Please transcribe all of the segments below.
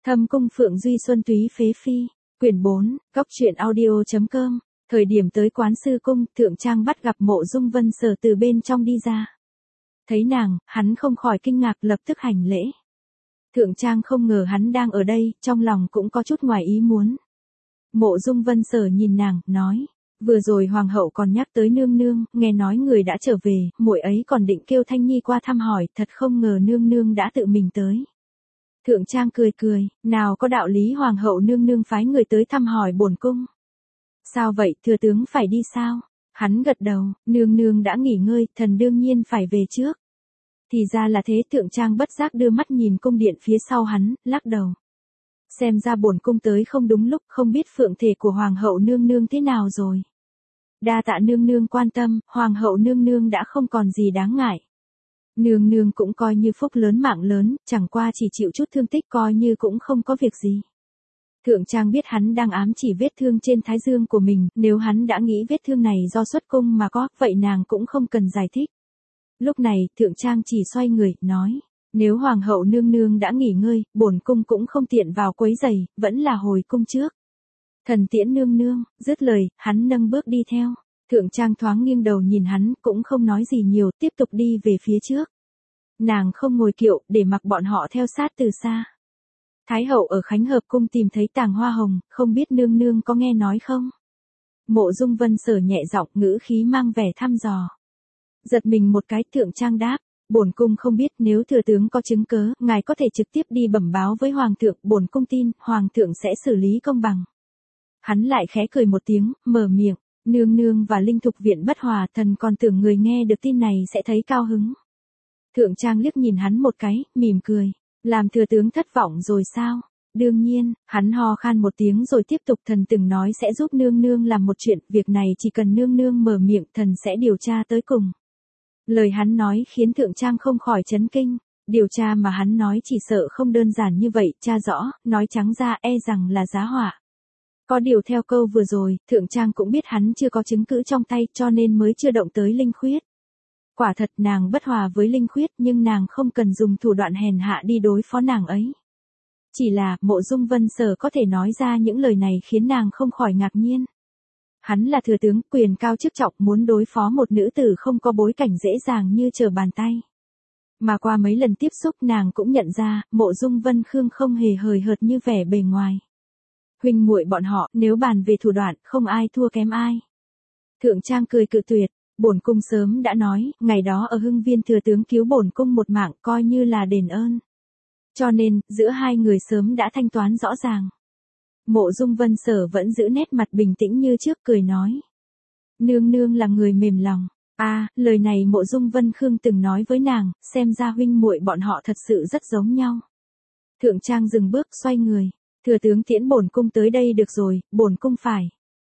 Thâm cung Phượng Duy Xuân Túy Phế Phi, quyển 4, góc truyện audio.com. Thời điểm tới quán sư cung, Thượng Trang bắt gặp Mộ Dung Vân Sở từ bên trong đi ra. Thấy nàng, hắn không khỏi kinh ngạc, lập tức hành lễ. Thượng Trang không ngờ hắn đang ở đây, trong lòng cũng có chút ngoài ý muốn. Mộ Dung Vân Sở nhìn nàng, nói, vừa rồi hoàng hậu còn nhắc tới nương nương, nghe nói người đã trở về, muội ấy còn định kêu Thanh Nhi qua thăm hỏi, thật không ngờ nương nương đã tự mình tới. Thượng Trang cười cười, nào có đạo lý hoàng hậu nương nương phái người tới thăm hỏi bổn cung. Sao vậy, thừa tướng phải đi sao? Hắn gật đầu, nương nương đã nghỉ ngơi, thần đương nhiên phải về trước. Thì ra là thế. Thượng Trang bất giác đưa mắt nhìn cung điện phía sau hắn, lắc đầu. Xem ra bổn cung tới không đúng lúc, không biết phượng thể của hoàng hậu nương nương thế nào rồi. Đa tạ nương nương quan tâm, hoàng hậu nương nương đã không còn gì đáng ngại. Nương nương cũng coi như phúc lớn mạng lớn, chẳng qua chỉ chịu chút thương tích, coi như cũng không có việc gì. Thượng Trang biết hắn đang ám chỉ vết thương trên thái dương của mình, nếu hắn đã nghĩ vết thương này do xuất cung mà có, vậy nàng cũng không cần giải thích. Lúc này, Thượng Trang chỉ xoay người, nói, nếu hoàng hậu nương nương đã nghỉ ngơi, bổn cung cũng không tiện vào quấy giày, vẫn là hồi cung trước. Thần tiễn nương nương. Dứt lời, hắn nâng bước đi theo. Thượng Trang thoáng nghiêng đầu nhìn hắn, cũng không nói gì nhiều, tiếp tục đi về phía trước. Nàng không ngồi kiệu, để mặc bọn họ theo sát từ xa. Thái hậu ở Khánh Hợp cung tìm thấy tàng hoa hồng, không biết nương nương có nghe nói không? Mộ Dung Vân Sở nhẹ giọng, ngữ khí mang vẻ thăm dò. Giật mình một cái. Thượng Trang đáp, bổn cung không biết, nếu thừa tướng có chứng cớ, ngài có thể trực tiếp đi bẩm báo với hoàng thượng, bổn cung tin hoàng thượng sẽ xử lý công bằng. Hắn lại khẽ cười một tiếng, mở miệng, nương nương và linh thục viện bất hòa, thần còn tưởng người nghe được tin này sẽ thấy cao hứng. Thượng Trang liếc nhìn hắn một cái, mỉm cười, làm thừa tướng thất vọng rồi sao? Đương nhiên. Hắn ho khan một tiếng rồi tiếp tục, thần từng nói sẽ giúp nương nương làm một chuyện, việc này chỉ cần nương nương mở miệng, thần sẽ điều tra tới cùng. Lời hắn nói khiến Thượng Trang không khỏi chấn kinh, điều tra mà hắn nói chỉ sợ không đơn giản như vậy, tra rõ, nói trắng ra e rằng là giá họa. Có điều theo câu vừa rồi, Thượng Trang cũng biết hắn chưa có chứng cứ trong tay, cho nên mới chưa động tới linh khuyết. Quả thật nàng bất hòa với linh khuyết, nhưng nàng không cần dùng thủ đoạn hèn hạ đi đối phó nàng ấy. Chỉ là, Mộ Dung Vân Sở có thể nói ra những lời này khiến nàng không khỏi ngạc nhiên. Hắn là thừa tướng, quyền cao chức trọng, muốn đối phó một nữ tử không có bối cảnh dễ dàng như trở bàn tay. Mà qua mấy lần tiếp xúc nàng cũng nhận ra, Mộ Dung Vân Khương không hề hời hợt như vẻ bề ngoài. Huynh muội bọn họ, nếu bàn về thủ đoạn, không ai thua kém ai. Thượng Trang cười cự tuyệt, bổn cung sớm đã nói, ngày đó ở Hưng Viên thừa tướng cứu bổn cung một mạng, coi như là đền ơn. Cho nên, giữa hai người sớm đã thanh toán rõ ràng. Mộ Dung Vân Sở vẫn giữ nét mặt bình tĩnh như trước, cười nói. Nương nương là người mềm lòng. Lời này Mộ Dung Vân Khương từng nói với nàng, xem ra huynh muội bọn họ thật sự rất giống nhau. Thượng Trang dừng bước, xoay người. Thừa tướng tiễn bổn cung tới đây được rồi, bổn cung phải.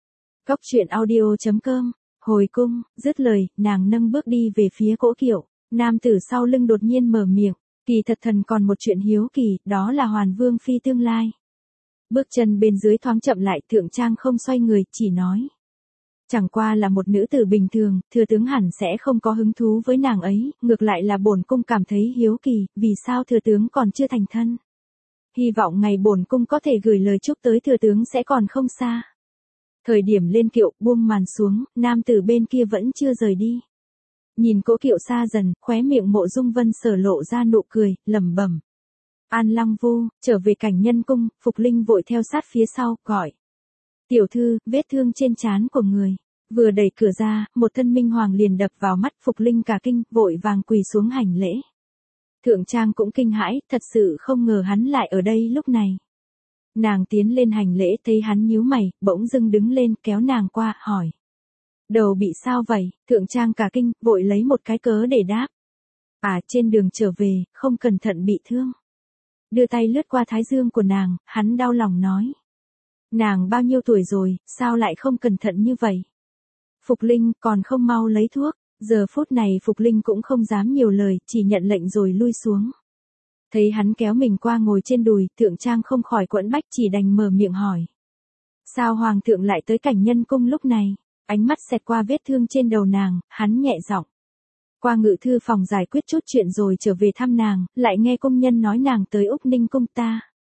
Góc truyện audio.com. Hồi cung. Dứt lời, nàng nâng bước đi về phía cỗ kiệu. Nam tử sau lưng đột nhiên mở miệng, kỳ thật thần còn một chuyện hiếu kỳ, đó là Hoàn Vương phi tương lai. Bước chân bên dưới thoáng chậm lại. Thượng Trang không xoay người, chỉ nói, chẳng qua là một nữ tử bình thường, thừa tướng hẳn sẽ không có hứng thú với nàng ấy, ngược lại là bổn cung cảm thấy hiếu kỳ, vì sao thừa tướng còn chưa thành thân. Hy vọng ngày bổn cung có thể gửi lời chúc tới thừa tướng sẽ còn không xa. Thời điểm lên kiệu, buông màn xuống, nam tử bên kia vẫn chưa rời đi. Nhìn cỗ kiệu xa dần, khóe miệng Mộ Dung Vân Sở lộ ra nụ cười, lẩm bẩm. An Lăng Vu. Trở về Cảnh Nhân cung, Phục Linh vội theo sát phía sau, gọi. Tiểu thư, vết thương trên trán của người. Vừa đẩy cửa ra, một thân minh hoàng liền đập vào mắt. Phục Linh cả kinh, vội vàng quỳ xuống hành lễ. Thượng Trang cũng kinh hãi, thật sự không ngờ hắn lại ở đây lúc này. Nàng tiến lên hành lễ, thấy hắn nhíu mày, bỗng dưng đứng lên, kéo nàng qua, hỏi. Đầu bị sao vậy? Thượng Trang cả kinh, vội lấy một cái cớ để đáp. Trên đường trở về, không cẩn thận bị thương. Đưa tay lướt qua thái dương của nàng, hắn đau lòng nói. Nàng bao nhiêu tuổi rồi, sao lại không cẩn thận như vậy? Phục Linh, còn không mau lấy thuốc. Giờ phút này Phục Linh cũng không dám nhiều lời, chỉ nhận lệnh rồi lui xuống. Thấy hắn kéo mình qua ngồi trên đùi, Thượng Trang không khỏi quẫn bách, chỉ đành mở miệng hỏi. Sao hoàng thượng lại tới Cảnh Nhân cung lúc này? Ánh mắt xẹt qua vết thương trên đầu nàng, hắn nhẹ giọng. Qua ngự thư phòng giải quyết chút chuyện rồi trở về thăm nàng, lại nghe công nhân nói nàng tới Úc Ninh cung ta.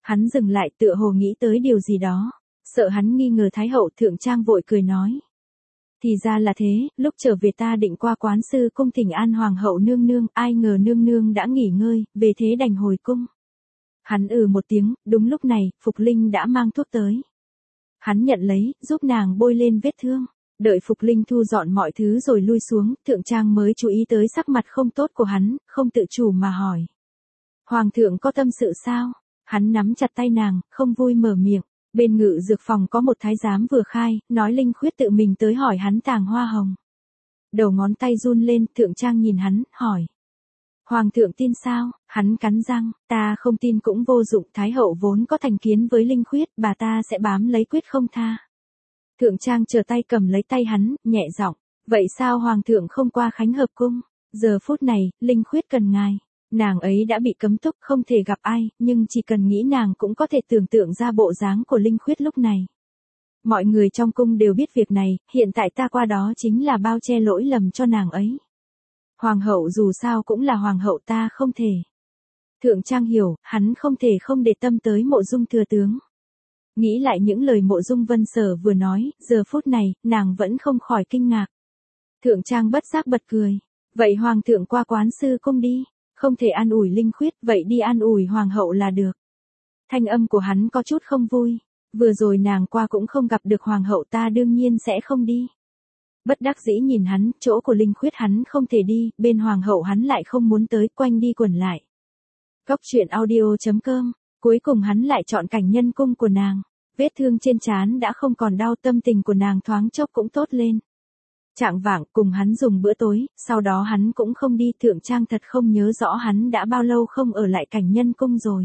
Hắn dừng lại tựa hồ nghĩ tới điều gì đó. Sợ hắn nghi ngờ Thái hậu, Thượng Trang vội cười nói. Thì ra là thế, lúc trở về ta định qua quán sư cung thỉnh an hoàng hậu nương nương, ai ngờ nương nương đã nghỉ ngơi, về thế đành hồi cung. Hắn một tiếng, đúng lúc này, Phục Linh đã mang thuốc tới. Hắn nhận lấy, giúp nàng bôi lên vết thương. Đợi Phục Linh thu dọn mọi thứ rồi lui xuống, Thượng Trang mới chú ý tới sắc mặt không tốt của hắn, không tự chủ mà hỏi. Hoàng thượng có tâm sự sao? Hắn nắm chặt tay nàng, không vui mở miệng. Bên ngự dược phòng có một thái giám vừa khai, nói Linh Khuyết tự mình tới hỏi hắn tàng hoa hồng. Đầu ngón tay run lên, Thượng Trang nhìn hắn, hỏi. Hoàng thượng tin sao? Hắn cắn răng, ta không tin cũng vô dụng, Thái hậu vốn có thành kiến với Linh Khuyết, bà ta sẽ bám lấy quyết không tha. Thượng Trang trở tay cầm lấy tay hắn, nhẹ giọng, vậy sao Hoàng thượng không qua Khánh Hợp Cung? Giờ phút này, Linh Khuyết cần ngài. Nàng ấy đã bị cấm túc không thể gặp ai, nhưng chỉ cần nghĩ nàng cũng có thể tưởng tượng ra bộ dáng của Linh Khuyết lúc này. Mọi người trong cung đều biết việc này, hiện tại ta qua đó chính là bao che lỗi lầm cho nàng ấy. Hoàng hậu dù sao cũng là hoàng hậu, ta không thể. Thượng Trang hiểu, hắn không thể không để tâm tới Mộ Dung thừa tướng. Nghĩ lại những lời Mộ Dung Vân Sở vừa nói, giờ phút này, nàng vẫn không khỏi kinh ngạc. Thượng Trang bất giác bật cười. Vậy hoàng thượng qua quán sư cung đi. Không thể an ủi Linh Khuyết, vậy đi an ủi hoàng hậu là được. Thanh âm của hắn có chút không vui. Vừa rồi nàng qua cũng không gặp được hoàng hậu, ta đương nhiên sẽ không đi. Bất đắc dĩ nhìn hắn, chỗ của Linh Khuyết hắn không thể đi, bên hoàng hậu hắn lại không muốn tới, quanh đi quẩn lại. Góc truyện audio.com, cuối cùng hắn lại chọn cảnh nhân cung của nàng. Vết thương trên trán đã không còn đau, tâm tình của nàng thoáng chốc cũng tốt lên. Chạng vạng cùng hắn dùng bữa tối, sau đó hắn cũng không đi. Thượng Trang thật không nhớ rõ hắn đã bao lâu không ở lại cảnh nhân cung rồi.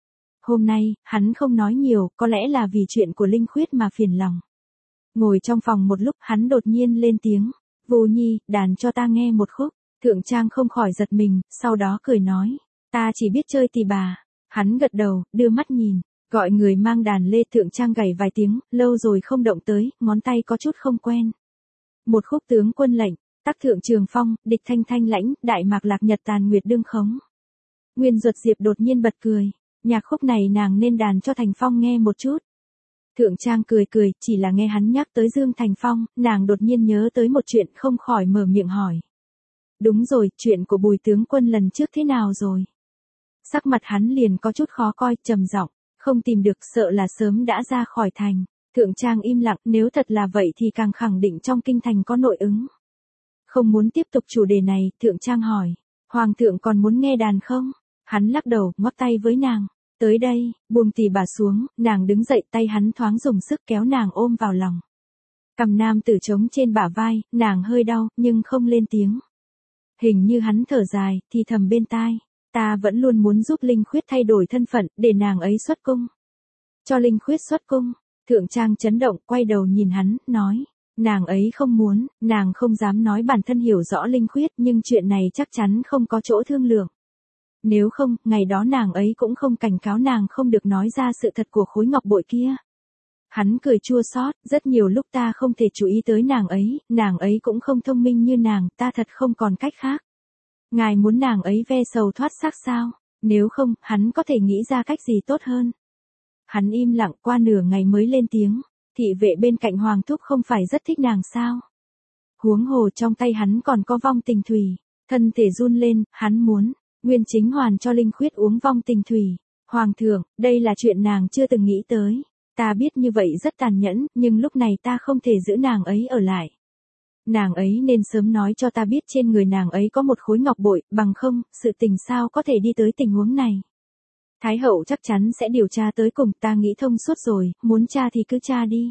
Hôm nay, hắn không nói nhiều, có lẽ là vì chuyện của Linh Khuyết mà phiền lòng. Ngồi trong phòng một lúc, hắn đột nhiên lên tiếng. Vô Nhi, đàn cho ta nghe một khúc. Thượng Trang không khỏi giật mình, sau đó cười nói. Ta chỉ biết chơi tỳ bà. Hắn gật đầu, đưa mắt nhìn. Gọi người mang đàn lê. Thượng Trang gảy vài tiếng, lâu rồi không động tới, ngón tay có chút không quen. Một khúc tướng quân lệnh, tác thượng trường phong, địch thanh thanh lãnh, đại mạc lạc nhật tàn nguyệt đương khống. Nguyên Duật Diệp đột nhiên bật cười. Nhạc khúc này nàng nên đàn cho Thành Phong nghe một chút. Thượng Trang cười cười, chỉ là nghe hắn nhắc tới Dương Thành Phong, nàng đột nhiên nhớ tới một chuyện, không khỏi mở miệng hỏi. Đúng rồi, chuyện của Bùi tướng quân lần trước thế nào rồi? Sắc mặt hắn liền có chút khó coi, trầm giọng, không tìm được, sợ là sớm đã ra khỏi thành. Thượng Trang im lặng, nếu thật là vậy thì càng khẳng định trong kinh thành có nội ứng. Không muốn tiếp tục chủ đề này, Thượng Trang hỏi, Hoàng thượng còn muốn nghe đàn không? Hắn lắc đầu, ngoắc tay với nàng. Tới đây, buông tỳ bà xuống, nàng đứng dậy, tay hắn thoáng dùng sức kéo nàng ôm vào lòng. Cầm nam tử trống trên bả vai, nàng hơi đau, nhưng không lên tiếng. Hình như hắn thở dài, thì thầm bên tai. Ta vẫn luôn muốn giúp Linh Khuyết thay đổi thân phận, để nàng ấy xuất cung. Cho Linh Khuyết xuất cung. Thượng Trang chấn động, quay đầu nhìn hắn, nói. Nàng ấy không muốn, nàng không dám nói bản thân hiểu rõ Linh Khuyết, nhưng chuyện này chắc chắn không có chỗ thương lượng. Nếu không, ngày đó nàng ấy cũng không cảnh cáo nàng không được nói ra sự thật của khối ngọc bội kia. Hắn cười chua xót, rất nhiều lúc ta không thể chú ý tới nàng ấy cũng không thông minh như nàng, ta thật không còn cách khác. Ngài muốn nàng ấy ve sầu thoát xác sao? Nếu không, hắn có thể nghĩ ra cách gì tốt hơn. Hắn im lặng qua nửa ngày mới lên tiếng, thị vệ bên cạnh Hoàng thúc không phải rất thích nàng sao? Huống hồ trong tay hắn còn có vong tình thủy, thân thể run lên, hắn muốn. Nguyên Chính Hoàn cho Linh Khuyết uống vong tình thủy. Hoàng thượng, đây là chuyện nàng chưa từng nghĩ tới. Ta biết như vậy rất tàn nhẫn, nhưng lúc này ta không thể giữ nàng ấy ở lại. Nàng ấy nên sớm nói cho ta biết trên người nàng ấy có một khối ngọc bội, bằng không, sự tình sao có thể đi tới tình huống này. Thái hậu chắc chắn sẽ điều tra tới cùng, ta nghĩ thông suốt rồi, muốn tra thì cứ tra đi.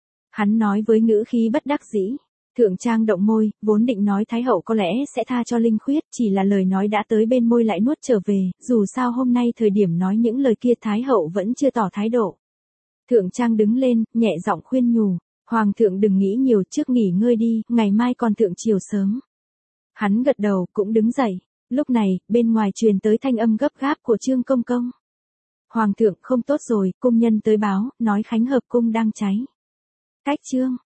Hắn nói với ngữ khí bất đắc dĩ. Thượng Trang động môi, vốn định nói Thái hậu có lẽ sẽ tha cho Linh Khuyết, chỉ là lời nói đã tới bên môi lại nuốt trở về, dù sao hôm nay thời điểm nói những lời kia Thái hậu vẫn chưa tỏ thái độ. Thượng Trang đứng lên, nhẹ giọng khuyên nhủ, Hoàng thượng đừng nghĩ nhiều, trước nghỉ ngơi đi, ngày mai còn thượng triều sớm. Hắn gật đầu, cũng đứng dậy. Lúc này, bên ngoài truyền tới thanh âm gấp gáp của Trương Công Công. Hoàng thượng, không tốt rồi, cung nhân tới báo, nói Khánh Hợp Cung đang cháy. Cách Trương